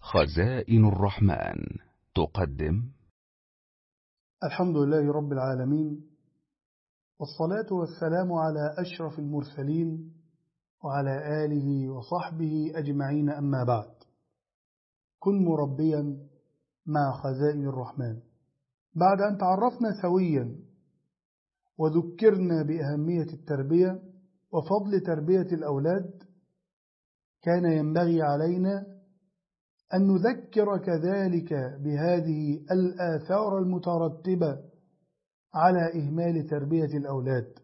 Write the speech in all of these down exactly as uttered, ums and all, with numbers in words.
خزائن الرحمن تقدم. الحمد لله رب العالمين، والصلاة والسلام على أشرف المرسلين وعلى آله وصحبه أجمعين، أما بعد. كن مربيا مع خزائن الرحمن. بعد أن تعرفنا سويا وذكرنا بأهمية التربية وفضل تربية الأولاد، كان ينبغي علينا أن نذكر كذلك بهذه الآثار المترتبة على إهمال تربية الأولاد.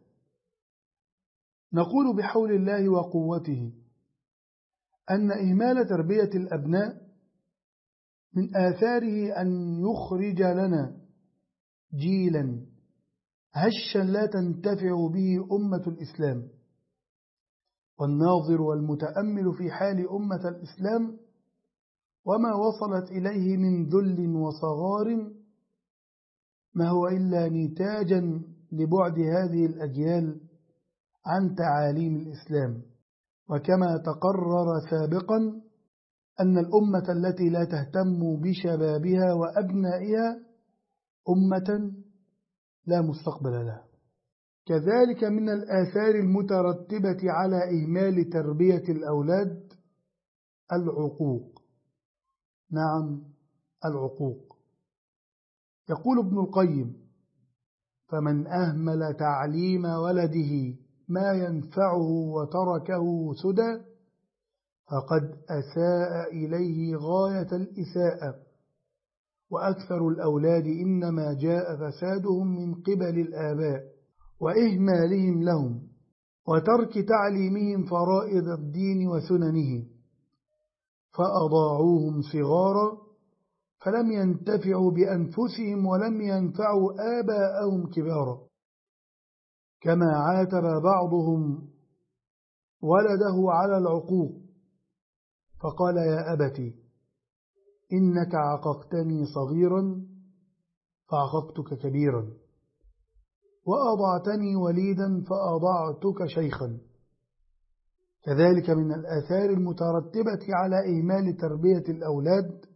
نقول بحول الله وقوته أن إهمال تربية الأبناء من آثاره أن يخرج لنا جيلا هشا لا تنتفع به أمة الإسلام. والناظر والمتأمل في حال أمة الإسلام وما وصلت إليه من ذل وصغار ما هو إلا نتاجا لبعد هذه الأجيال عن تعاليم الإسلام. وكما تقرر سابقا أن الأمة التي لا تهتم بشبابها وأبنائها أمة لا مستقبل لها. كذلك من الآثار المترتبة على إهمال تربية الأولاد العقوق. نعم، العقوق. يقول ابن القيم: فمن أهمل تعليم ولده ما ينفعه وتركه سدى فقد أساء إليه غاية الإساءة. وأكثر الأولاد إنما جاء فسادهم من قبل الآباء وإهمالهم لهم وترك تعليمهم فرائض الدين وسننه، فأضاعوهم صغارا فلم ينتفعوا بأنفسهم ولم ينفعوا آباءهم كبارا. كما عاتب بعضهم ولده على العقوق فقال: يا أبتي إنك عققتني صغيرا فعققتك كبيرا، وأضعتني وليدا فأضعتك شيخا. كذلك من الآثار المترتبة على إهمال تربية الأولاد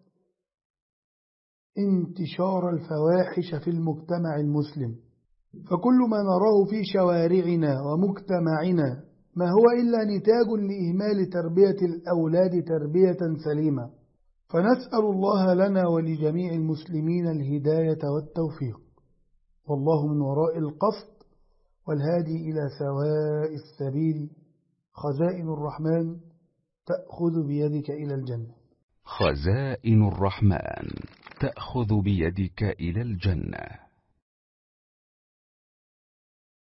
انتشار الفواحش في المجتمع المسلم. فكل ما نراه في شوارعنا ومجتمعنا ما هو إلا نتاج لإهمال تربية الأولاد تربية سليمة. فنسأل الله لنا ولجميع المسلمين الهداية والتوفيق، والله من وراء القصد والهادي إلى سواء السبيل. خزائن الرحمن تأخذ بيدك إلى الجنة. خزائن الرحمن تأخذ بيدك إلى الجنة.